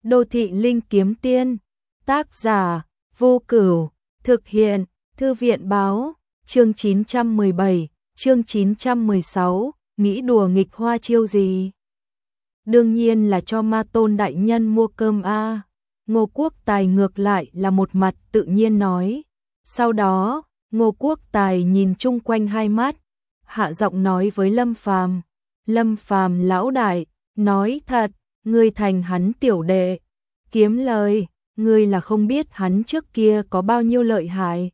Đô thị linh kiếm tiên, tác giả Vô Cửu, thực hiện Thư viện báo, chương 917, chương 916, nghĩ đùa nghịch hoa chiêu gì? Đương nhiên là cho Ma Tôn đại nhân mua cơm a. Ngô Quốc Tài ngược lại là một mặt tự nhiên nói. Sau đó, Ngô Quốc Tài nhìn chung quanh hai mắt, hạ giọng nói với Lâm Phàm. Lâm Phàm lão đại, nói thật, ngươi thành hắn tiểu đệ, kiếm lời, ngươi là không biết hắn trước kia có bao nhiêu lợi hại.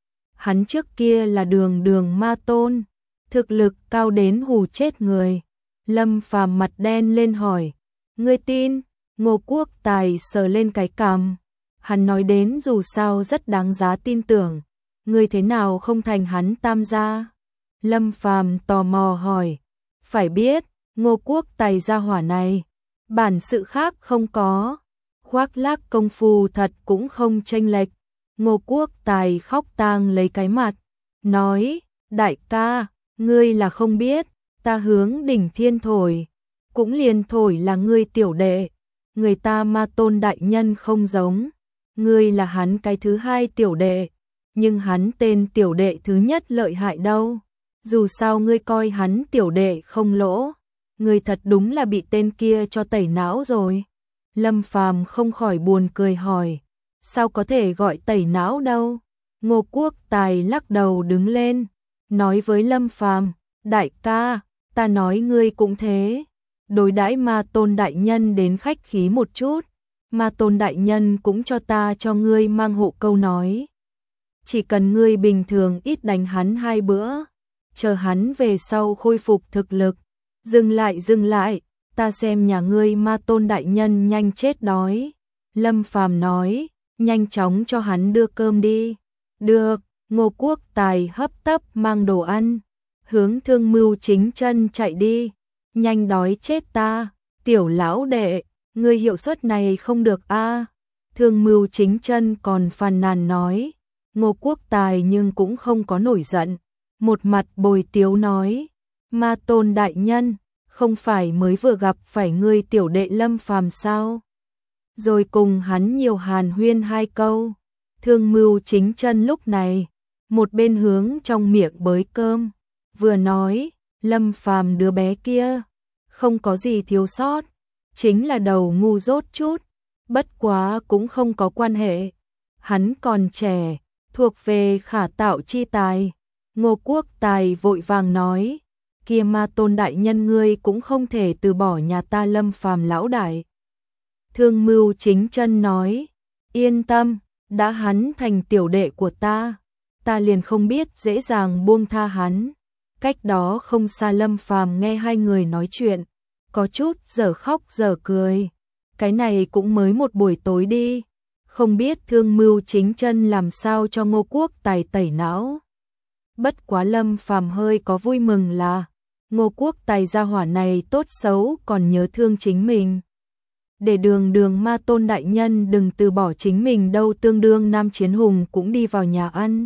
Hắn trước kia là đường đường Ma Tôn, thực lực cao đến hù chết người. Lâm Phàm mặt đen lên hỏi, ngươi tin? Ngô Quốc Tài sờ lên cái cằm, hắn nói đến dù sao rất đáng giá tin tưởng, ngươi thế nào không thành hắn tam gia? Lâm Phàm tò mò hỏi, phải biết, Ngô Quốc Tài gia hỏa này, bản sự khác không có, khoác lác công phu thật cũng không chênh lệch. Ngô Quốc Tài khóc tang lấy cái mặt, nói, đại ca, ngươi là không biết, ta hướng đỉnh thiên thổi, cũng liền thổi là ngươi tiểu đệ, người ta Ma Tôn đại nhân không giống, ngươi là hắn cái thứ hai tiểu đệ, nhưng hắn tên tiểu đệ thứ nhất lợi hại đâu, dù sao ngươi coi hắn tiểu đệ không lỗ, ngươi thật đúng là bị tên kia cho tẩy não rồi. Lâm Phàm không khỏi buồn cười hỏi, sao có thể gọi tẩy não đâu? Ngô Quốc Tài lắc đầu đứng lên, nói với Lâm Phàm, đại ca, ta nói ngươi cũng thế, đối đãi Ma Tôn đại nhân đến khách khí một chút, Ma Tôn đại nhân cũng cho ngươi mang hộ câu nói. Chỉ cần ngươi bình thường ít đánh hắn 2 bữa, chờ hắn về sau khôi phục thực lực, dừng lại, ta xem nhà ngươi Ma Tôn đại nhân nhanh chết đói. Lâm Phàm nói, nhanh chóng cho hắn đưa cơm đi. Được, Ngô Quốc Tài hấp tấp mang đồ ăn, hướng Thương Mưu Chính Chân chạy đi. Nhanh đói chết ta, tiểu lão đệ, ngươi hiệu suất này không được a. Thương Mưu Chính Chân còn phàn nàn nói. Ngô Quốc Tài nhưng cũng không có nổi giận, một mặt bồi tiếu nói, Ma Tôn đại nhân, không phải mới vừa gặp phải ngươi tiểu đệ Lâm Phàm sao? Rồi cùng hắn nhiều hàn huyên 2 câu. Thương Mưu Chính Chân lúc này, một bên hướng trong miệng bới cơm, vừa nói, Lâm Phàm đứa bé kia, không có gì thiếu sót, chính là đầu ngu dốt chút, bất quá cũng không có quan hệ, hắn còn trẻ, thuộc về khả tạo chi tài. Ngô Quốc Tài vội vàng nói, kia Ma Tôn đại nhân ngươi cũng không thể từ bỏ nhà ta Lâm Phàm lão đại. Thương Mưu Chính Chân nói, yên tâm, đã hắn thành tiểu đệ của ta liền không biết dễ dàng buông tha hắn. Cách đó không xa Lâm Phàm nghe hai người nói chuyện, có chút dở khóc dở cười. Cái này cũng mới một buổi tối đi, không biết Thương Mưu Chính Chân làm sao cho Ngô Quốc Tài tẩy não. Bất quá Lâm Phàm hơi có vui mừng là Ngô Quốc Tài gia hỏa này tốt xấu còn nhớ thương chính mình. Để đường đường Ma Tôn đại nhân đừng từ bỏ chính mình đâu, tương đương Nam Chiến Hùng cũng đi vào nhà ăn.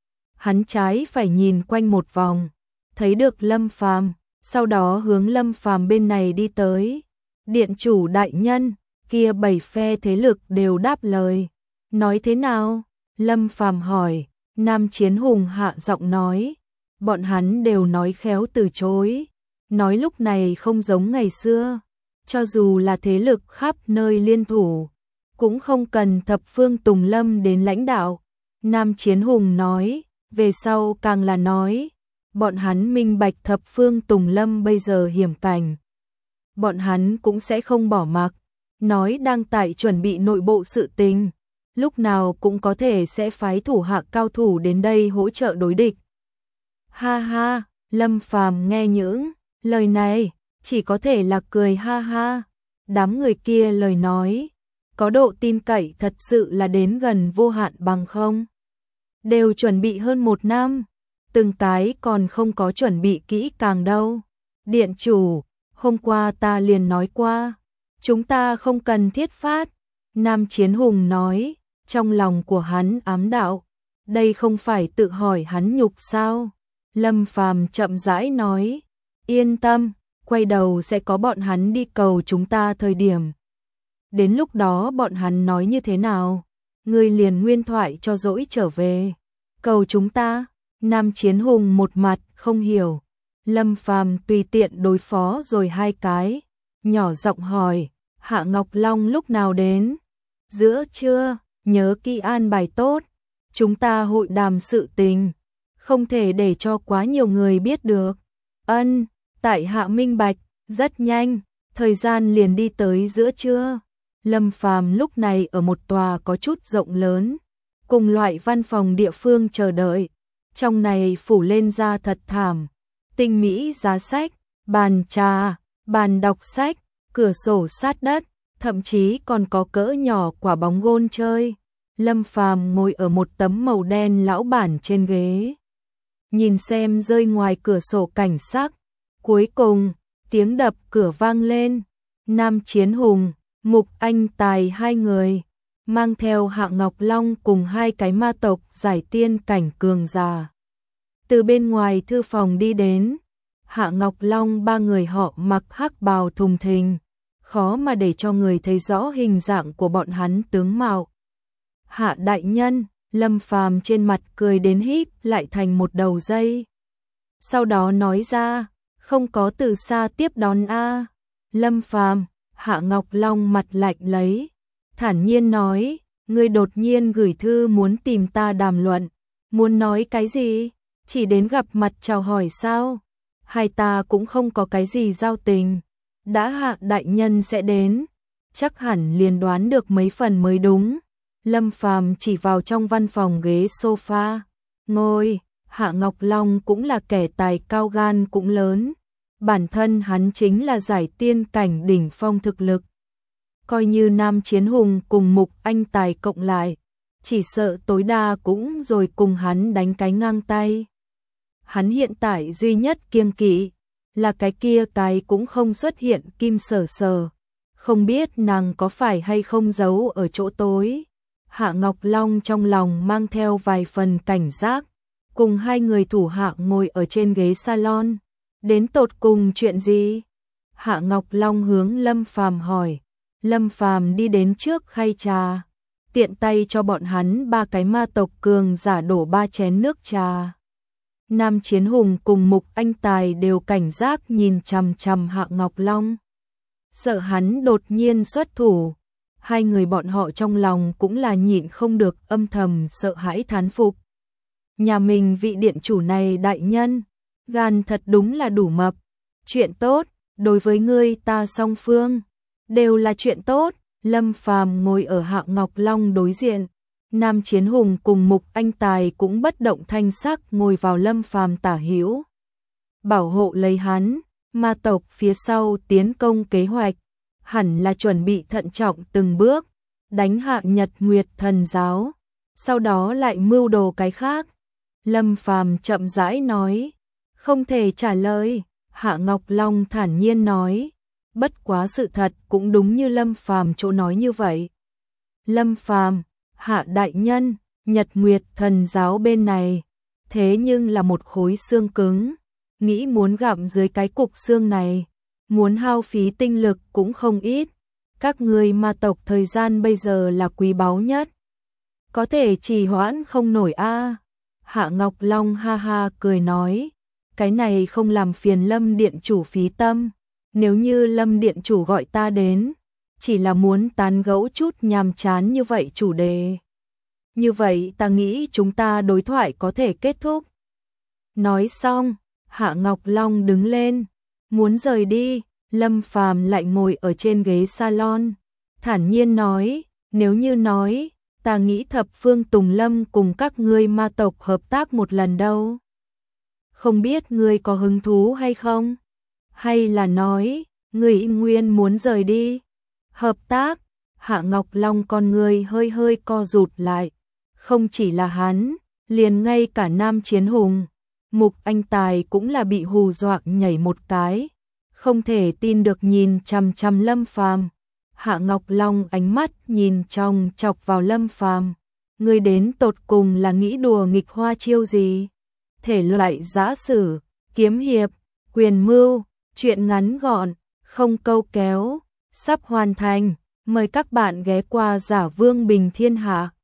Hắn trái phải nhìn quanh một vòng, thấy được Lâm Phàm, sau đó hướng Lâm Phàm bên này đi tới. Điện chủ đại nhân, kia 7 phe thế lực đều đáp lời. Nói thế nào? Lâm Phàm hỏi. Nam Chiến Hùng hạ giọng nói, bọn hắn đều nói khéo từ chối, nói lúc này không giống ngày xưa, cho dù là thế lực khắp nơi liên thủ, cũng không cần thập phương Tùng Lâm đến lãnh đạo. Nam Chiến Hùng nói, về sau càng là nói, bọn hắn minh bạch thập phương Tùng Lâm bây giờ hiểm cảnh, bọn hắn cũng sẽ không bỏ mặc, nói đang tại chuẩn bị nội bộ sự tình, lúc nào cũng có thể sẽ phái thủ hạ cao thủ đến đây hỗ trợ đối địch. Ha ha, Lâm Phàm nghe những lời này, chỉ có thể là cười ha ha. Đám người kia lời nói, có độ tin cậy thật sự là đến gần vô hạn bằng không. Đều chuẩn bị hơn 1 năm, từng cái còn không có chuẩn bị kỹ càng đâu. Điện chủ, hôm qua ta liền nói qua, chúng ta không cần thiết phát. Nam Chiến Hùng nói. Trong lòng của hắn ám đạo, đây không phải tự hỏi hắn nhục sao? Lâm Phàm chậm rãi nói, yên tâm, quay đầu sẽ có bọn hắn đi cầu chúng ta thời điểm. đến lúc đó bọn hắn nói như thế nào, ngươi liền nguyên thoại cho dỗi trở về. Cầu chúng ta. Nam Chiến Hùng một mặt không hiểu. Lâm Phàm tùy tiện đối phó rồi hai cái, nhỏ giọng hỏi, Hạ Ngọc Long lúc nào đến? Giữa trưa, nhớ kỹ an bài tốt, chúng ta hội đàm sự tình, không thể để cho quá nhiều người biết được. Ân, tại hạ minh bạch, rất nhanh, thời gian liền đi tới giữa trưa. Lâm Phàm lúc này ở một tòa có chút rộng lớn, cùng loại văn phòng địa phương chờ đợi. Trong này phủ lên da thật thảm, tinh mỹ giá sách, bàn trà, bàn đọc sách, cửa sổ sát đất, thậm chí còn có cỡ nhỏ quả bóng gôn chơi. Lâm Phàm ngồi ở một tấm màu đen lão bản trên ghế, nhìn xem rơi ngoài cửa sổ cảnh sắc. Cuối cùng, tiếng đập cửa vang lên. Nam Chiến Hùng, Mục Anh Tài hai người, mang theo Hạ Ngọc Long cùng hai cái ma tộc giải tiên cảnh cường giả, từ bên ngoài thư phòng đi đến. Hạ Ngọc Long ba người họ mặc hắc bào thùng thình, khó mà để cho người thấy rõ hình dạng của bọn hắn tướng mạo. Hạ đại nhân, Lâm Phàm trên mặt cười đến híp lại thành một đầu dây. Sau đó nói ra, không có từ xa tiếp đón a. Lâm Phàm, Hạ Ngọc Long mặt lạnh lấy, thản nhiên nói, ngươi đột nhiên gửi thư muốn tìm ta đàm luận, muốn nói cái gì? Chỉ đến gặp mặt chào hỏi sao? Hai ta cũng không có cái gì giao tình. Đã Hạ đại nhân sẽ đến, chắc hẳn liền đoán được mấy phần mới đúng. Lâm Phàm chỉ vào trong văn phòng ghế sofa ngồi. Hạ Ngọc Long cũng là kẻ tài cao gan cũng lớn, bản thân hắn chính là giải tiên cảnh đỉnh phong thực lực. Coi như Nam Chiến Hùng cùng Mục Anh Tài cộng lại, chỉ sợ tối đa cũng rồi cùng hắn đánh cái ngang tay. Hắn hiện tại duy nhất kiêng kỵ là cái kia cái cũng không xuất hiện Kim Sở Sở, không biết nàng có phải hay không giấu ở chỗ tối. Hạ Ngọc Long trong lòng mang theo vài phần cảnh giác, cùng hai người thủ hạ ngồi ở trên ghế salon. Đến tột cùng chuyện gì? Hạ Ngọc Long hướng Lâm Phàm hỏi. Lâm Phàm đi đến trước khay trà, tiện tay cho bọn hắn ba cái ma tộc cường giả đổ 3 chén nước trà. Nam Chiến Hùng cùng Mục Anh Tài đều cảnh giác nhìn chằm chằm Hạ Ngọc Long, sợ hắn đột nhiên xuất thủ. Hai người bọn họ trong lòng cũng là nhịn không được âm thầm sợ hãi thán phục. Nhà mình vị điện chủ này đại nhân, gan thật đúng là đủ mập. Chuyện tốt, đối với ngươi ta song phương đều là chuyện tốt. Lâm Phàm ngồi ở Hạ Ngọc Long đối diện, Nam Chiến Hùng cùng Mục Anh Tài cũng bất động thanh sắc ngồi vào Lâm Phàm tả hữu, bảo hộ lấy hắn. Ma tộc phía sau tiến công kế hoạch hẳn là chuẩn bị thận trọng từng bước, đánh hạ Nhật Nguyệt Thần giáo, sau đó lại mưu đồ cái khác. Lâm Phàm chậm rãi nói, không thể trả lời. Hạ Ngọc Long thản nhiên nói, bất quá sự thật cũng đúng như Lâm Phàm chỗ nói như vậy. Lâm Phàm, Hạ đại nhân, Nhật Nguyệt Thần giáo bên này thế nhưng là một khối xương cứng, nghĩ muốn gặm dưới cái cục xương này, muốn hao phí tinh lực cũng không ít. Các ngươi ma tộc thời gian bây giờ là quý báu nhất, có thể trì hoãn không nổi a. Hạ Ngọc Long ha ha cười nói, cái này không làm phiền Lâm điện chủ phí tâm, nếu như Lâm điện chủ gọi ta đến, chỉ là muốn tán gẫu chút nhàm chán như vậy chủ đề. Như vậy ta nghĩ chúng ta đối thoại có thể kết thúc. Nói xong, Hạ Ngọc Long đứng lên, muốn rời đi. Lâm Phàm lại ngồi ở trên ghế salon, thản nhiên nói, nếu như nói, ta nghĩ thập phương Tùng Lâm cùng các ngươi ma tộc hợp tác một lần đâu. Không biết ngươi có hứng thú hay không? Hay là nói, ngươi nguyên muốn rời đi? Hợp tác? Hạ Ngọc Long con người hơi hơi co rụt lại. Không chỉ là hắn, liền ngay cả Nam Chiến Hùng, Mục Anh Tài cũng là bị hù dọa nhảy một cái, không thể tin được nhìn chằm chằm Lâm Phàm. Hạ Ngọc Long ánh mắt nhìn chòng chọc vào Lâm Phàm, ngươi đến tột cùng là nghĩ đùa nghịch hoa chiêu gì? Thể loại giã sử, kiếm hiệp, quyền mưu, chuyện ngắn gọn, không câu kéo, sắp hoàn thành. Mời các bạn ghé qua Giả Vương Bình Thiên Hạ.